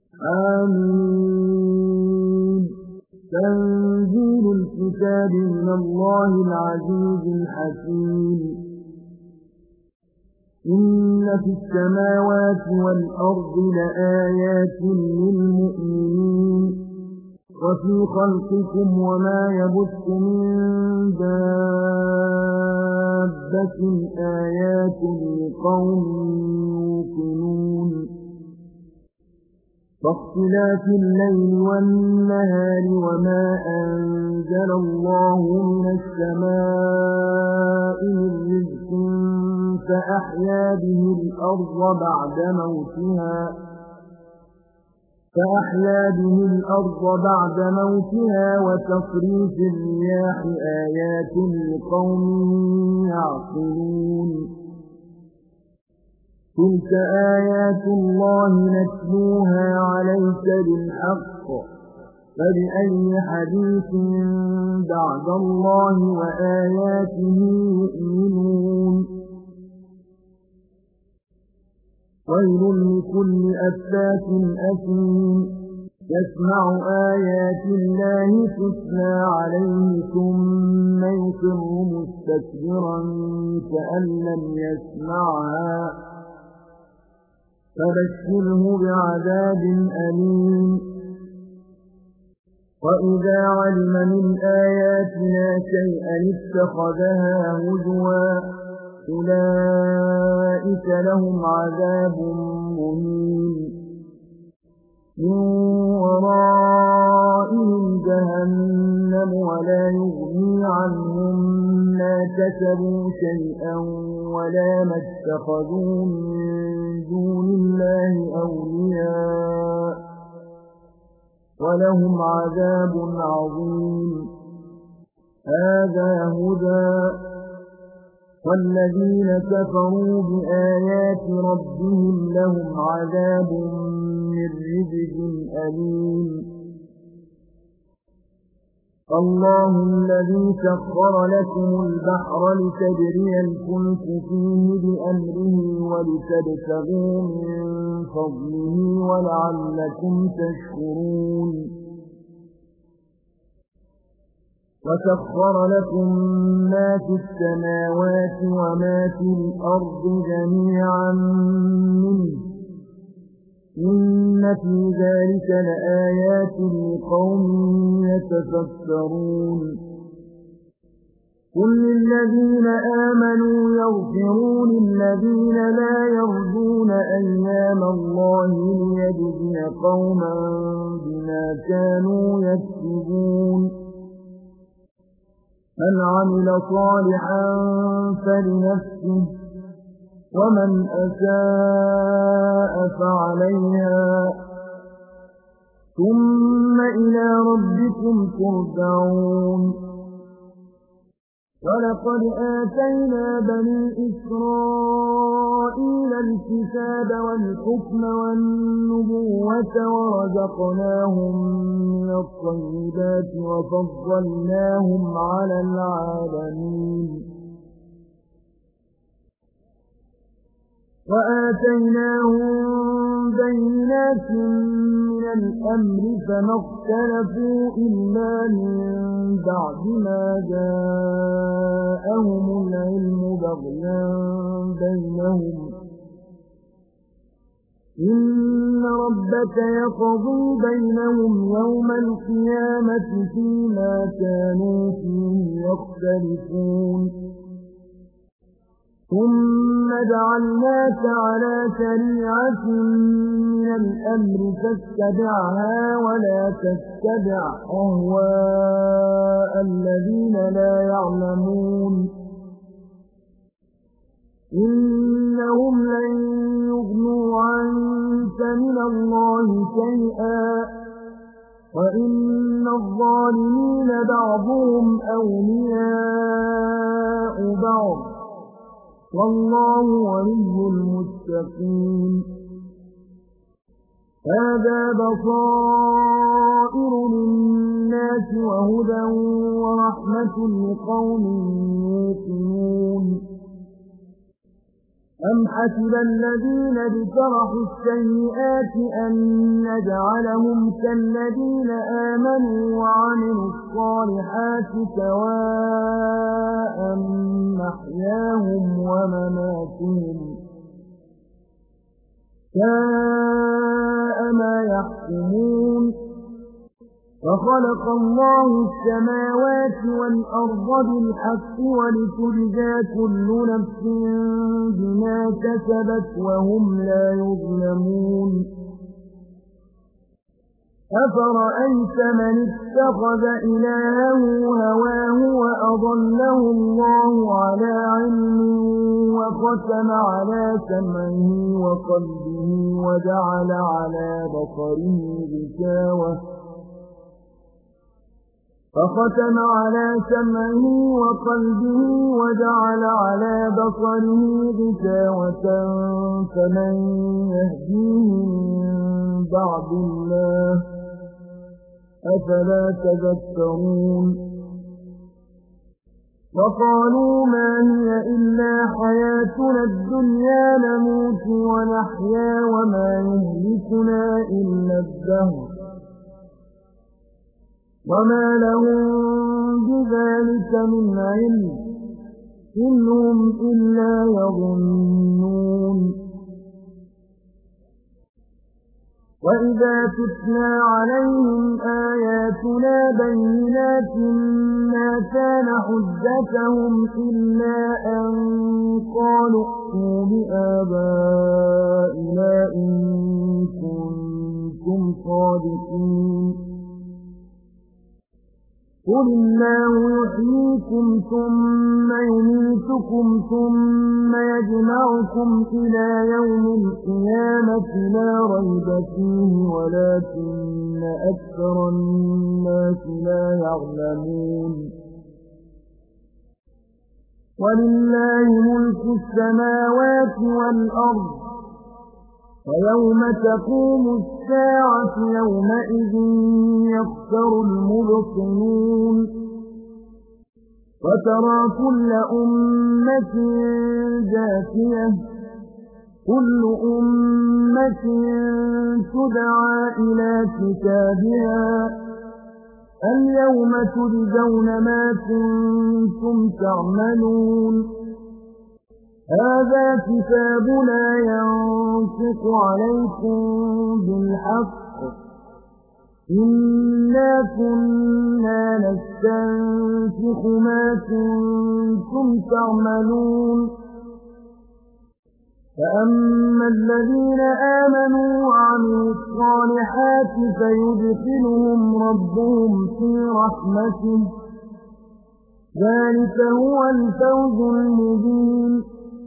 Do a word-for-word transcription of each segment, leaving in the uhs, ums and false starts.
آمين. تنزيل الكتاب من الله العزيز الحكيم. إن في السماوات والأرض لآيات للمؤمنين وفي خلقكم وما يبث من دابة آيات لقوم يوقنون. فاختلاف الليل والنهار وما أنزل الله من السماء من رزق فأحيا به الأرض بعد موتها فأحيا به الأرض بعد موتها وتصريف الرياح آيات لقوم يعقلون. تلك آيات الله نتلوها عليك بالحق فبأي حديث بعد الله وآياته يؤمنون. ويل لكل أفاك أثيم يسمع آيات الله تتلى عليه ثم يصر مستكبرا كأن لم يسمعها فبشره بعذاب أليم. وإذا علم من آياتنا شيئا اتخذها هزوا أولئك لهم عذاب مهين من ورائهم جهنم ولا يغني عنهم ما كسبوا شيئا ولا ما اتخذوا من دون الله أولياء ولهم عذاب عظيم. هذا هدى والذين كفروا بآيات ربهم لهم عذاب من رجز أليم. الله الذي سخر لكم البحر لتجري الفلك فيه بأمره ولتبتغوا من فضله ولعلكم تشكرون. وسخر لكم ما في السماوات وما في الأرض جميعا منه إن في ذلك لآيات لقوم يتفكرون. قل للذين آمنوا يغفروا للذين لا يرجون أيام الله ليجزي قوما بما كانوا يكسبون. من عمل صالحا فلنفسه ومن أساء فعليها ثم إلى ربكم ترجعون. ولقد آتينا بني إسرائيل الكتاب والحكم والنبوة ورزقناهم من الطيبات وفضلناهم على العالمين. وآتيناهم بينات من الأمر فما اختلفوا إلا من بعد ما جاءهم العلم بغيا بينهم. إن ربك يقضي بينهم يوم القيامة فيما كانوا فيه يختلفون. ثم جعلناك على شريعة من الأمر فاتبعها ولا تتبع أهواء الذين لا يعلمون. إنهم لن يغنوا عنك من الله شيئا وإن الظالمين بعضهم أولياء بعض والله ولي المتقين. هذا بصائر للناس وهدى ورحمة لقوم يوقنون. أم حسب الذين اجترحوا السيئات أن نجعلهم كالذين آمنوا وعملوا الصالحات سواء محياهم ومماتهم ساء ما يحكمون فخلق الله السماوات والأرض بالحق ولتجزى كل نفس بما كسبت وهم لا يظلمون أفرأيت من اتخذ إلهه هواه وأضله الله على علم وختم على سمعه وقلبه وجعل على بصره غشاوة فختم على سمعه وقلبه وجعل على بصره غشاوة فمن يهديه من بعد الله أفلا تذكرون وقالوا ما هي إلا حياتنا الدنيا نموت ونحيا وما يهلكنا إلا الدهر وما لهم بذلك من علم إن هم إلا يظنون وإذا تتلى عليهم آياتنا بينات ما كان حجتهم إلا أن قالوا ائتوا بآبائنا إن كنتم صادقين قل الله يحييكم ثم يميتكم ثم يجمعكم إلى يوم القيامة لا ريب فيه ولكن أكثر الناس لا يعلمون ولله ملك السماوات والأرض ويوم تقوم الساعة يومئذ يخسر المبطلون وترى كل أمة جاثية كل أمة تدعى إلى كتابها اليوم تجزون ما كنتم تعملون هذا كتابنا ينطق عليكم بالحق إنا كنا نستنسخ ما كنتم تعملون فأما الذين آمنوا وعملوا الصالحات فيدخلهم ربهم في رحمته ذلك هو الفوز المبين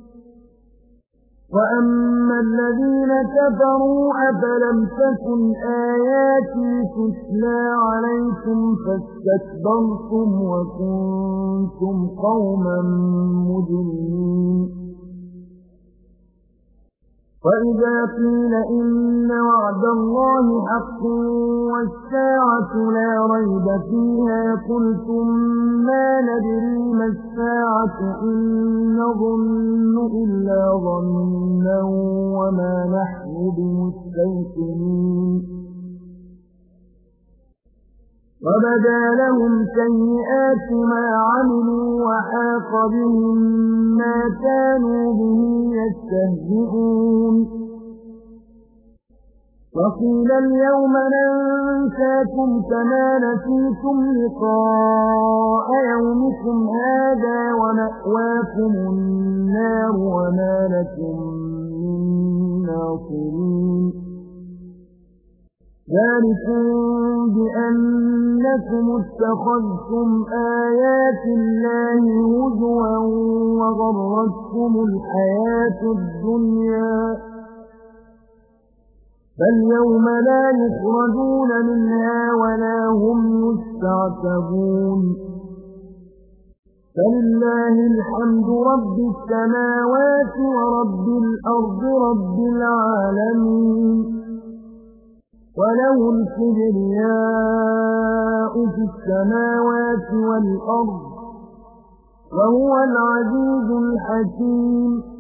وأما الذين كفروا أفلم تكن آياتي تتلى عليكم فاستكبرتم وكنتم قوما مجرمين وإذا قيل إن وعد الله حق والساعة لا ريب فيها قلتم ما ندري ما الساعة إن نظن إلا ظنا وما نحن بمستيقنين وبدا لهم سيئات ما عملوا وحاق بهم ما كانوا به يستهزئون وقيل اليوم ننساكم كما نسيتم لقاء يومكم هذا ومأواكم النار وما لكم من ناصرين ذلكم بأنكم اتخذتم آيات الله هزوا وغرتكم الحياة الدنيا فاليوم لا يخرجون منها ولا هم يستعتبون فلله الحمد رب السماوات ورب الأرض رب العالمين وله الكبرياء في السماوات والأرض وهو العزيز الحكيم